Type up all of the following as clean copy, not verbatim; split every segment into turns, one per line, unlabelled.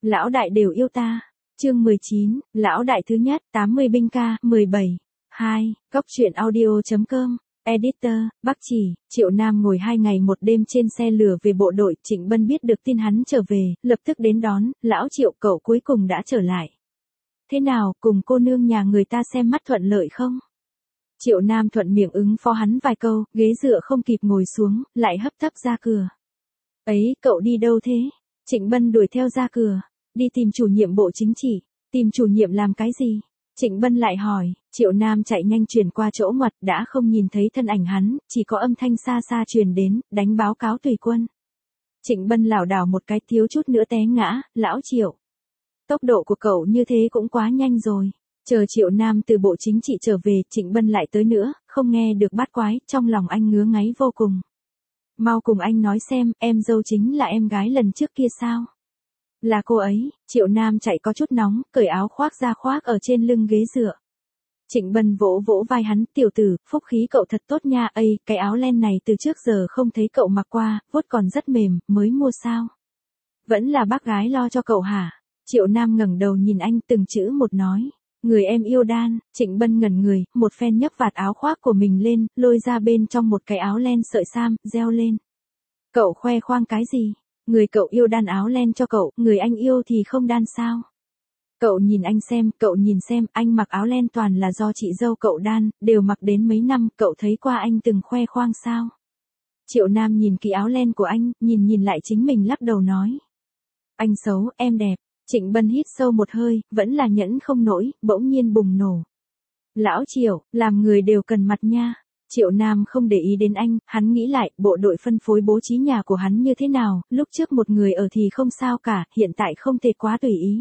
Lão đại đều yêu ta. Chương 19, lão đại thứ nhất, 80 binh ca, 17. 2, Cóc truyện audio.com. Editor, Bắc Chỉ. Triệu Nam ngồi 2 ngày 1 đêm trên xe lửa về bộ đội. Trịnh Bân biết được tin hắn trở về, lập tức đến đón. Lão Triệu, cậu cuối cùng đã trở lại. Thế nào, cùng cô nương nhà người ta xem mắt thuận lợi không? Triệu Nam thuận miệng ứng phó hắn vài câu, ghế dựa không kịp ngồi xuống, lại hấp tấp ra cửa. Ấy, cậu đi đâu thế? Trịnh Bân đuổi theo ra cửa. Đi tìm chủ nhiệm bộ chính trị. Tìm chủ nhiệm làm cái gì? Trịnh Bân lại hỏi. Triệu Nam chạy nhanh chuyển qua chỗ ngoặt, đã không nhìn thấy thân ảnh hắn, chỉ có âm thanh xa xa truyền đến, đánh báo cáo tùy quân. Trịnh Bân lảo đảo một cái thiếu chút nữa té ngã. Lão Triệu, tốc độ của cậu như thế cũng quá nhanh rồi. Chờ Triệu Nam từ bộ chính trị trở về, Trịnh Bân lại tới nữa, không nghe được bát quái, trong lòng anh ngứa ngáy vô cùng. Mau cùng anh nói xem, em dâu chính là em gái lần trước kia sao? Là cô ấy. Triệu Nam chạy có chút nóng, cởi áo khoác ra khoác ở trên lưng ghế dựa. Trịnh Bân vỗ vỗ vai hắn, tiểu tử, phúc khí cậu thật tốt nha, ây, cái áo len này từ trước giờ không thấy cậu mặc qua, vuốt còn rất mềm, mới mua sao? Vẫn là bác gái lo cho cậu hả? Triệu Nam ngẩng đầu nhìn anh từng chữ một nói. Người em yêu đan. Trịnh Bân ngẩn người, một phen nhấc vạt áo khoác của mình lên, lôi ra bên trong một cái áo len sợi sam, reo lên. Cậu khoe khoang cái gì? Người cậu yêu đan áo len cho cậu, người anh yêu thì không đan sao? Cậu nhìn anh xem, anh mặc áo len toàn là do chị dâu cậu đan, đều mặc đến mấy năm, cậu thấy qua anh từng khoe khoang sao? Triệu Nam nhìn kỹ áo len của anh, nhìn lại chính mình lắc đầu nói. Anh xấu, em đẹp. Trịnh Bân hít sâu một hơi, vẫn là nhẫn không nổi, bỗng nhiên bùng nổ. Lão Triệu, làm người đều cần mặt nha. Triệu Nam không để ý đến anh, hắn nghĩ lại, bộ đội phân phối bố trí nhà của hắn như thế nào, lúc trước một người ở thì không sao cả, hiện tại không thể quá tùy ý.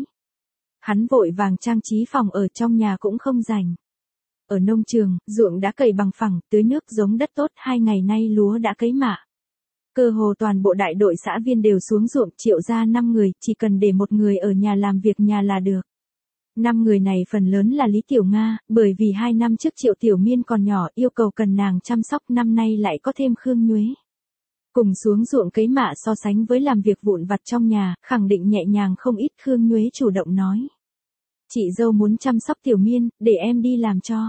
Hắn vội vàng trang trí phòng ở trong nhà cũng không rảnh. Ở nông trường, ruộng đã cày bằng phẳng, tưới nước giống đất tốt, 2 ngày nay lúa đã cấy mạ. Cơ hồ toàn bộ đại đội xã viên đều xuống ruộng, Triệu ra 5 người, chỉ cần để một người ở nhà làm việc nhà là được. 5 người này phần lớn là Lý Tiểu Nga, bởi vì 2 năm trước Triệu Tiểu Miên còn nhỏ, yêu cầu cần nàng chăm sóc, năm nay lại có thêm Khương Nhuế. Cùng xuống ruộng cấy mạ so sánh với làm việc vụn vặt trong nhà, khẳng định nhẹ nhàng không ít. Khương Nhuế chủ động nói. Chị dâu muốn chăm sóc Tiểu Miên, để em đi làm cho.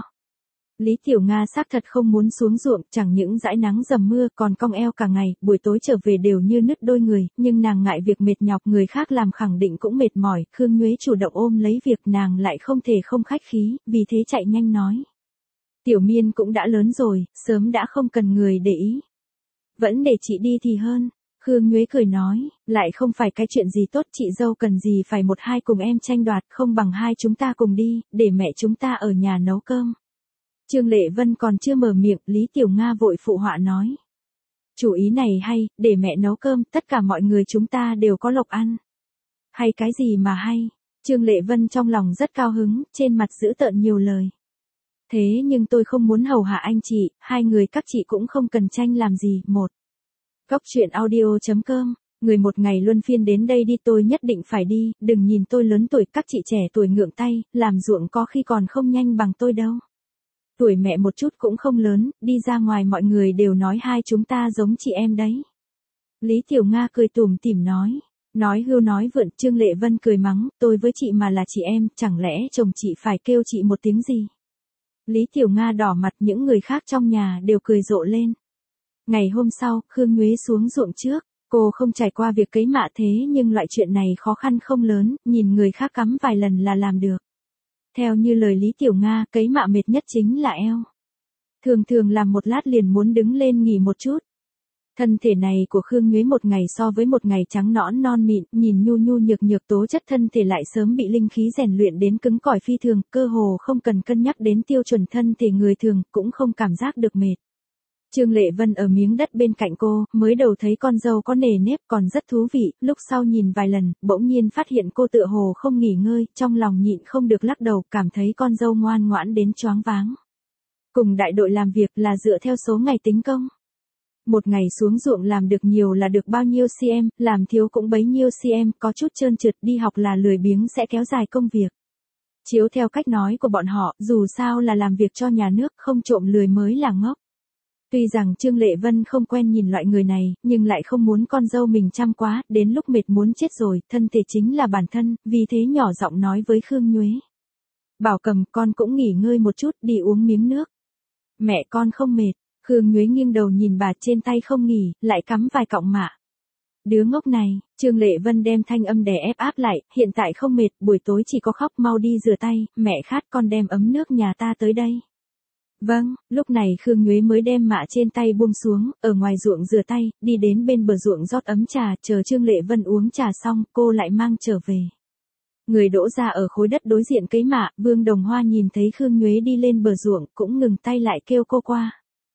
Lý Tiểu Nga xác thật không muốn xuống ruộng, chẳng những dãi nắng dầm mưa còn cong eo cả ngày, buổi tối trở về đều như nứt đôi người, nhưng nàng ngại việc mệt nhọc người khác làm khẳng định cũng mệt mỏi. Khương Nhuế chủ động ôm lấy việc, nàng lại không thể không khách khí, vì thế chạy nhanh nói. Tiểu Miên cũng đã lớn rồi, sớm đã không cần người để ý. Vẫn để chị đi thì hơn. Khương Nhuế cười nói, lại không phải cái chuyện gì tốt, chị dâu cần gì phải một hai cùng em tranh đoạt, không bằng hai chúng ta cùng đi, để mẹ chúng ta ở nhà nấu cơm. Trương Lệ Vân còn chưa mở miệng, Lý Tiểu Nga vội phụ họa nói. Chủ ý này hay, để mẹ nấu cơm, tất cả mọi người chúng ta đều có lộc ăn. Hay cái gì mà hay? Trương Lệ Vân trong lòng rất cao hứng, trên mặt dữ tợn nhiều lời. Thế nhưng tôi không muốn hầu hạ anh chị, hai người các chị cũng không cần tranh làm gì. 1. Cóc truyện audio.com. Người một ngày luân phiên đến đây đi, tôi nhất định phải đi, đừng nhìn tôi lớn tuổi, các chị trẻ tuổi ngượng tay, làm ruộng có khi còn không nhanh bằng tôi đâu. Tuổi mẹ một chút cũng không lớn, đi ra ngoài mọi người đều nói hai chúng ta giống chị em đấy. Lý Tiểu Nga cười tủm tỉm nói. Nói hưu nói vượn. Trương Lệ Vân cười mắng, tôi với chị mà là chị em, chẳng lẽ chồng chị phải kêu chị một tiếng gì? Lý Tiểu Nga đỏ mặt, những người khác trong nhà đều cười rộ lên. Ngày hôm sau, Khương Nhuế xuống ruộng trước, cô không trải qua việc cấy mạ thế nhưng loại chuyện này khó khăn không lớn, nhìn người khác cắm vài lần là làm được. Theo như lời Lý Tiểu Nga, cấy mạ mệt nhất chính là eo. Thường làm một lát liền muốn đứng lên nghỉ một chút. Thân thể này của Khương Nhuế một ngày so với một ngày trắng nõn non mịn, nhìn nhu nhu nhược tố chất thân thể lại sớm bị linh khí rèn luyện đến cứng cỏi phi thường, cơ hồ không cần cân nhắc đến tiêu chuẩn thân thể người thường, cũng không cảm giác được mệt. Trương Lệ Vân ở miếng đất bên cạnh cô, mới đầu thấy con dâu có nề nếp còn rất thú vị, lúc sau nhìn vài lần, bỗng nhiên phát hiện cô tựa hồ không nghỉ ngơi, trong lòng nhịn không được lắc đầu, cảm thấy con dâu ngoan ngoãn đến choáng váng. Cùng đại đội làm việc là dựa theo số ngày tính công. Một ngày xuống ruộng làm được nhiều là được bao nhiêu cm, làm thiếu cũng bấy nhiêu cm, có chút trơn trượt, đi học là lười biếng sẽ kéo dài công việc. Chiếu theo cách nói của bọn họ, dù sao là làm việc cho nhà nước, không trộm lười mới là ngốc. Tuy rằng Trương Lệ Vân không quen nhìn loại người này, nhưng lại không muốn con dâu mình chăm quá, đến lúc mệt muốn chết rồi, thân thể chính là bản thân, vì thế nhỏ giọng nói với Khương Nhuế. Bảo Cầm, con cũng nghỉ ngơi một chút, đi uống miếng nước. Mẹ con không mệt. Khương Nhuế nghiêng đầu nhìn bà, trên tay không nghỉ, lại cắm vài cọng mạ. Đứa ngốc này, Trương Lệ Vân đem thanh âm đè ép áp lại, hiện tại không mệt, buổi tối chỉ có khóc, mau đi rửa tay, mẹ khát, con đem ấm nước nhà ta tới đây. Vâng, lúc này Khương Nhuế mới đem mạ trên tay buông xuống, ở ngoài ruộng rửa tay, đi đến bên bờ ruộng rót ấm trà, chờ Trương Lệ Vân uống trà xong, cô lại mang trở về. Người đỗ ra ở khối đất đối diện cấy mạ, Vương Đồng Hoa nhìn thấy Khương Nhuế đi lên bờ ruộng, cũng ngừng tay lại kêu cô qua.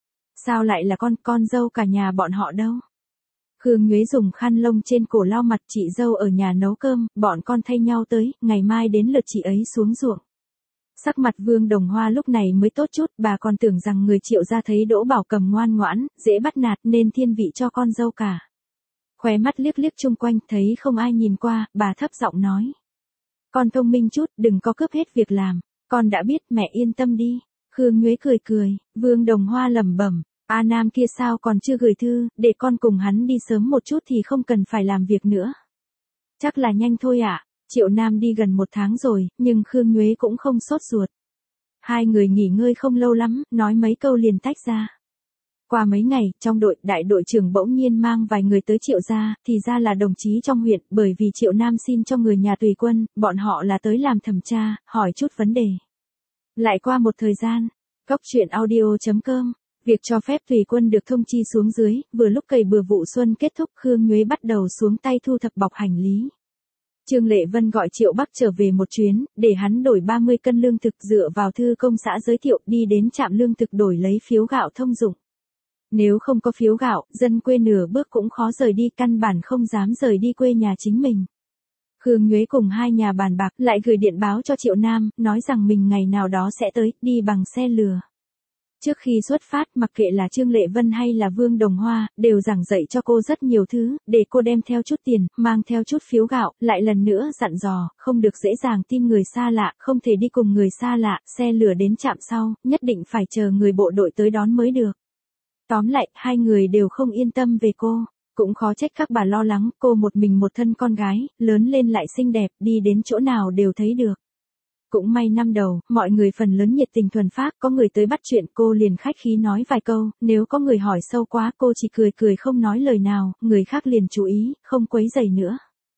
Sao lại là con dâu cả nhà bọn họ đâu? Khương Nhuế dùng khăn lông trên cổ lau mặt, chị dâu ở nhà nấu cơm, bọn con thay nhau tới, ngày mai đến lượt chị ấy xuống ruộng. Sắc mặt Vương Đồng Hoa lúc này mới tốt chút, bà còn tưởng rằng người Triệu gia thấy Đỗ Bảo Cầm ngoan ngoãn, dễ bắt nạt nên thiên vị cho con dâu cả. Khóe mắt liếc liếc chung quanh, thấy không ai nhìn qua, bà thấp giọng nói. Con thông minh chút, đừng có cướp hết việc làm, con đã biết, mẹ yên tâm đi. Khương Nhuế cười cười, Vương Đồng Hoa lẩm bẩm, A Nam kia sao còn chưa gửi thư, để con cùng hắn đi sớm một chút thì không cần phải làm việc nữa. Chắc là nhanh thôi ạ. Triệu Nam đi gần 1 tháng rồi, nhưng Khương Nhuế cũng không sốt ruột. Hai người nghỉ ngơi không lâu lắm, nói mấy câu liền tách ra. Qua mấy ngày, trong đội, đại đội trưởng bỗng nhiên mang vài người tới Triệu gia, thì ra là đồng chí trong huyện, bởi vì Triệu Nam xin cho người nhà tùy quân, bọn họ là tới làm thẩm tra, hỏi chút vấn đề. Lại qua một thời gian, Cóc truyện audio.com, việc cho phép tùy quân được thông chi xuống dưới, vừa lúc cày bừa vụ xuân kết thúc, Khương Nhuế bắt đầu xuống tay thu thập bọc hành lý. Trương Lệ Vân gọi Triệu Bắc trở về một chuyến, để hắn đổi 30 cân lương thực, dựa vào thư công xã giới thiệu, đi đến trạm lương thực đổi lấy phiếu gạo thông dụng. Nếu không có phiếu gạo, dân quê nửa bước cũng khó rời đi, căn bản không dám rời đi quê nhà chính mình. Khương Nhuế cùng hai nhà bàn bạc, lại gửi điện báo cho Triệu Nam, nói rằng mình ngày nào đó sẽ tới, đi bằng xe lừa. Trước khi xuất phát, mặc kệ là Trương Lệ Vân hay là Vương Đồng Hoa, đều giảng dạy cho cô rất nhiều thứ, để cô đem theo chút tiền, mang theo chút phiếu gạo, lại lần nữa dặn dò, không được dễ dàng tin người xa lạ, không thể đi cùng người xa lạ, xe lửa đến trạm sau, nhất định phải chờ người bộ đội tới đón mới được. Tóm lại, hai người đều không yên tâm về cô, cũng khó trách các bà lo lắng, cô một mình một thân con gái, lớn lên lại xinh đẹp, đi đến chỗ nào đều thấy được. Cũng may năm đầu, mọi người phần lớn nhiệt tình thuần phác, có người tới bắt chuyện cô liền khách khí nói vài câu, nếu có người hỏi sâu quá cô chỉ cười cười không nói lời nào, người khác liền chú ý, không quấy rầy nữa.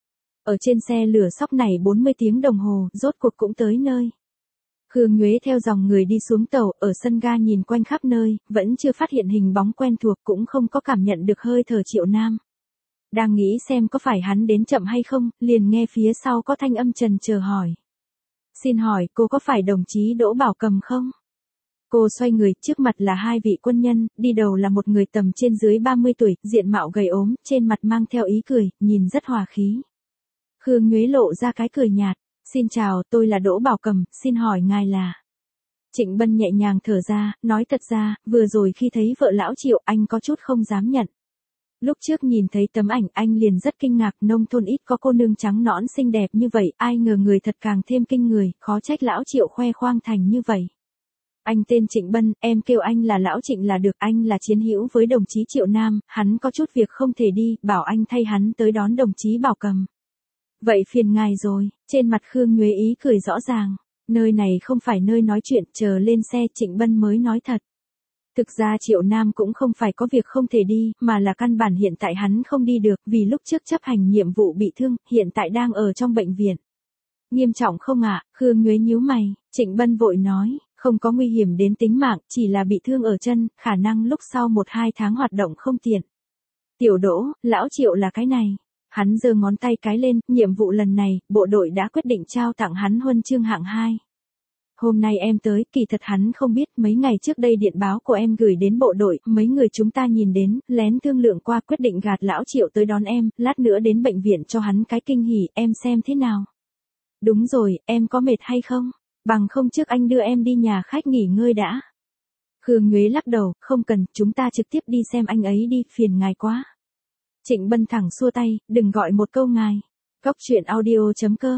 Ở trên xe lửa sóc này 40 tiếng đồng hồ, rốt cuộc cũng tới nơi. Khương Nhuế theo dòng người đi xuống tàu, ở sân ga nhìn quanh khắp nơi, vẫn chưa phát hiện hình bóng quen thuộc, cũng không có cảm nhận được hơi thở Triệu Nam. Đang nghĩ xem có phải hắn đến chậm hay không, liền nghe phía sau có thanh âm trần chờ hỏi. Xin hỏi, cô có phải đồng chí Đỗ Bảo Cầm không? Cô xoay người, trước mặt là hai vị quân nhân, đi đầu là một người tầm trên dưới 30 tuổi, diện mạo gầy ốm, trên mặt mang theo ý cười, nhìn rất hòa khí. Khương Nhuế lộ ra cái cười nhạt, xin chào, tôi là Đỗ Bảo Cầm, xin hỏi ngài là... Trịnh Bân nhẹ nhàng thở ra, nói thật ra, vừa rồi khi thấy vợ lão Triệu, anh có chút không dám nhận. Lúc trước nhìn thấy tấm ảnh anh liền rất kinh ngạc, nông thôn ít có cô nương trắng nõn xinh đẹp như vậy, ai ngờ người thật càng thêm kinh người, khó trách lão Triệu khoe khoang thành như vậy. Anh tên Trịnh Bân, em kêu anh là lão Trịnh là được, anh là chiến hữu với đồng chí Triệu Nam, hắn có chút việc không thể đi, bảo anh thay hắn tới đón đồng chí Bảo Cầm. Vậy phiền ngài rồi, trên mặt Khương Nhuế ý cười rõ ràng, nơi này không phải nơi nói chuyện, chờ lên xe Trịnh Bân mới nói thật. Thực ra Triệu Nam cũng không phải có việc không thể đi, mà là căn bản hiện tại hắn không đi được, vì lúc trước chấp hành nhiệm vụ bị thương, hiện tại đang ở trong bệnh viện. Nghiêm trọng không ạ? Khương Nhuế nhíu mày, Trịnh Bân vội nói, không có nguy hiểm đến tính mạng, chỉ là bị thương ở chân, khả năng lúc sau 1-2 tháng hoạt động không tiện. Tiểu Đỗ, lão Triệu là cái này. Hắn giơ ngón tay cái lên, nhiệm vụ lần này, bộ đội đã quyết định trao tặng hắn huân chương hạng 2. Hôm nay em tới, kỳ thật hắn không biết, mấy ngày trước đây điện báo của em gửi đến bộ đội, mấy người chúng ta nhìn đến, lén thương lượng qua quyết định gạt lão Triệu tới đón em, lát nữa đến bệnh viện cho hắn cái kinh hỉ, em xem thế nào. Đúng rồi, em có mệt hay không? Bằng không trước anh đưa em đi nhà khách nghỉ ngơi đã. Khương Nhuế lắc đầu, không cần, chúng ta trực tiếp đi xem anh ấy đi, phiền ngài quá. Trịnh Bân thẳng xua tay, đừng gọi một câu ngài. Cóc truyện audio.com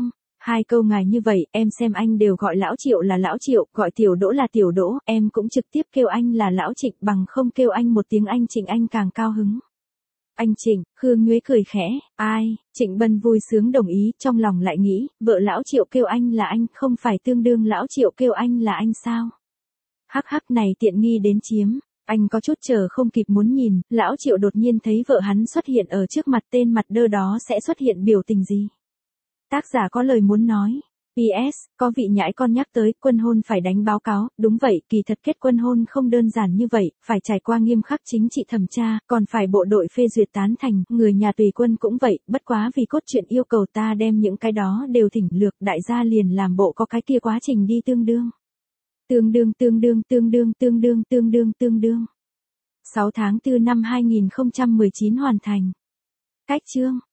Hai câu ngài như vậy, em xem anh đều gọi lão Triệu là lão Triệu, gọi tiểu Đỗ là tiểu Đỗ, em cũng trực tiếp kêu anh là lão Trịnh, bằng không kêu anh một tiếng anh Trịnh anh càng cao hứng. Anh Trịnh, Khương Nhuế cười khẽ, ai, Trịnh Bân vui sướng đồng ý, trong lòng lại nghĩ, vợ lão Triệu kêu anh là anh, không phải tương đương lão Triệu kêu anh là anh sao? Hắc hắc này tiện nghi đến chiếm. Anh có chút chờ không kịp muốn nhìn, lão Triệu đột nhiên thấy vợ hắn xuất hiện ở trước mặt, tên mặt đơ đó sẽ xuất hiện biểu tình gì? Tác giả có lời muốn nói. PS, có vị nhãi con nhắc tới, quân hôn phải đánh báo cáo, đúng vậy, kỳ thật kết quân hôn không đơn giản như vậy, phải trải qua nghiêm khắc chính trị thẩm tra, còn phải bộ đội phê duyệt tán thành, người nhà tùy quân cũng vậy, bất quá vì cốt truyện yêu cầu ta đem những cái đó đều thỉnh lược, đại gia liền làm bộ có cái kia quá trình đi tương đương. 6 tháng 4 năm 2019 hoàn thành. Cách chương